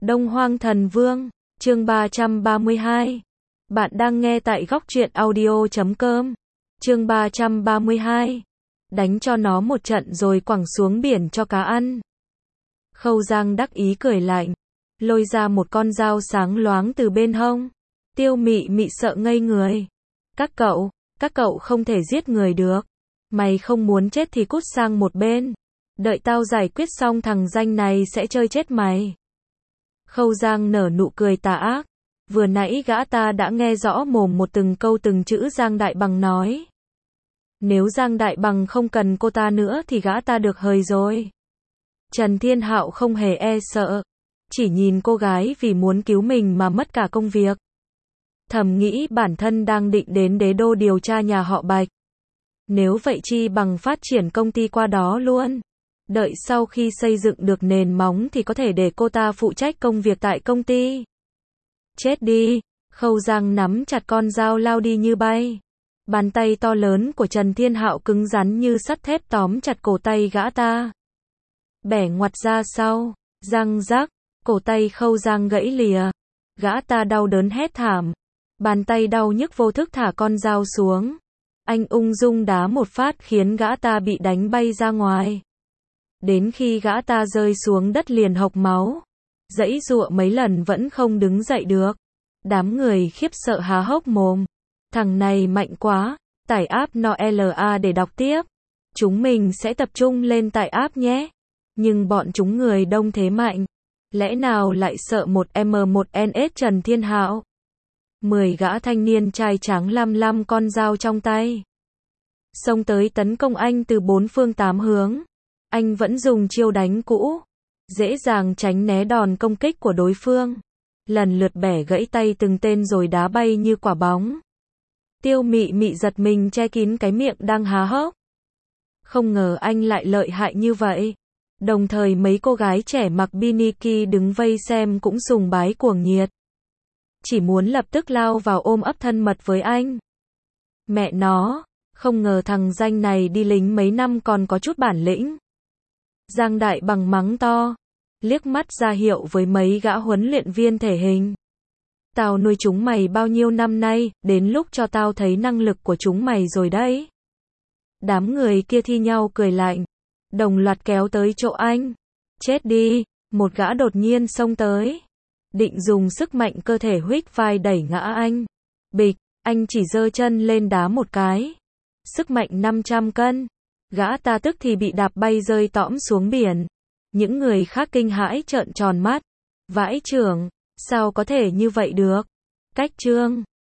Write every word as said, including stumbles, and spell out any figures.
Đông Hoang Thần Vương, chương ba trăm ba mươi hai. Bạn đang nghe tại góc truyện audio chấm com. Chương ba trăm ba mươi hai. Đánh cho nó một trận rồi quẳng xuống biển cho cá ăn. Khâu Giang đắc ý cười lạnh, lôi ra một con dao sáng loáng từ bên hông. Tiêu Mị Mị sợ ngây người. Các cậu, các cậu không thể giết người được. Mày không muốn chết thì cút sang một bên. Đợi tao giải quyết xong thằng danh này sẽ chơi chết mày. Khâu Giang nở nụ cười tà ác. Vừa nãy gã ta đã nghe rõ mồm một từng câu từng chữ Giang Đại Bằng nói. Nếu Giang Đại Bằng không cần cô ta nữa thì gã ta được hời rồi. Trần Thiên Hạo không hề e sợ. Chỉ nhìn cô gái vì muốn cứu mình mà mất cả công việc. Thầm nghĩ bản thân đang định đến đế đô điều tra nhà họ Bạch. Nếu vậy chi bằng phát triển công ty qua đó luôn. Đợi sau khi xây dựng được nền móng thì có thể để cô ta phụ trách công việc tại công ty. Chết đi, Khâu Giang nắm chặt con dao lao đi như bay. Bàn tay to lớn của Trần Thiên Hạo cứng rắn như sắt thép tóm chặt cổ tay gã ta. Bẻ ngoặt ra sau, răng rắc, cổ tay Khâu Giang gãy lìa. Gã ta đau đớn hét thảm. Bàn tay đau nhức vô thức thả con dao xuống. Anh ung dung đá một phát khiến gã ta bị đánh bay ra ngoài. Đến khi gã ta rơi xuống đất liền hộc máu. Giãy giụa mấy lần vẫn không đứng dậy được. Đám người khiếp sợ há hốc mồm. Thằng này mạnh quá. Tải app en o la để đọc tiếp. Chúng mình sẽ tập trung lên tải app nhé. Nhưng bọn chúng người đông thế mạnh. Lẽ nào lại sợ một em một en ét Trần Thiên Hạo? Mười gã thanh niên trai tráng lăm lăm con dao trong tay. Xông tới tấn công anh từ bốn phương tám hướng. Anh vẫn dùng chiêu đánh cũ. Dễ dàng tránh né đòn công kích của đối phương. Lần lượt bẻ gãy tay từng tên rồi đá bay như quả bóng. Tiêu Mị Mị giật mình che kín cái miệng đang há hốc. Không ngờ anh lại lợi hại như vậy. Đồng thời mấy cô gái trẻ mặc bikini đứng vây xem cũng sùng bái cuồng nhiệt. Chỉ muốn lập tức lao vào ôm ấp thân mật với anh. Mẹ nó, không ngờ thằng danh này đi lính mấy năm còn có chút bản lĩnh. Giang Đại Bằng mắng to, liếc mắt ra hiệu với mấy gã huấn luyện viên thể hình. Tao nuôi chúng mày bao nhiêu năm nay, đến lúc cho tao thấy năng lực của chúng mày rồi đấy. Đám người kia thi nhau cười lạnh, đồng loạt kéo tới chỗ anh. Chết đi, một gã đột nhiên xông tới. Định dùng sức mạnh cơ thể huých vai đẩy ngã anh. Bịch, anh chỉ giơ chân lên đá một cái. Sức mạnh năm trăm cân. Gã ta tức thì bị đạp bay rơi tõm xuống biển. Những người khác kinh hãi trợn tròn mắt. Vãi chưởng, sao có thể như vậy được? Cách chương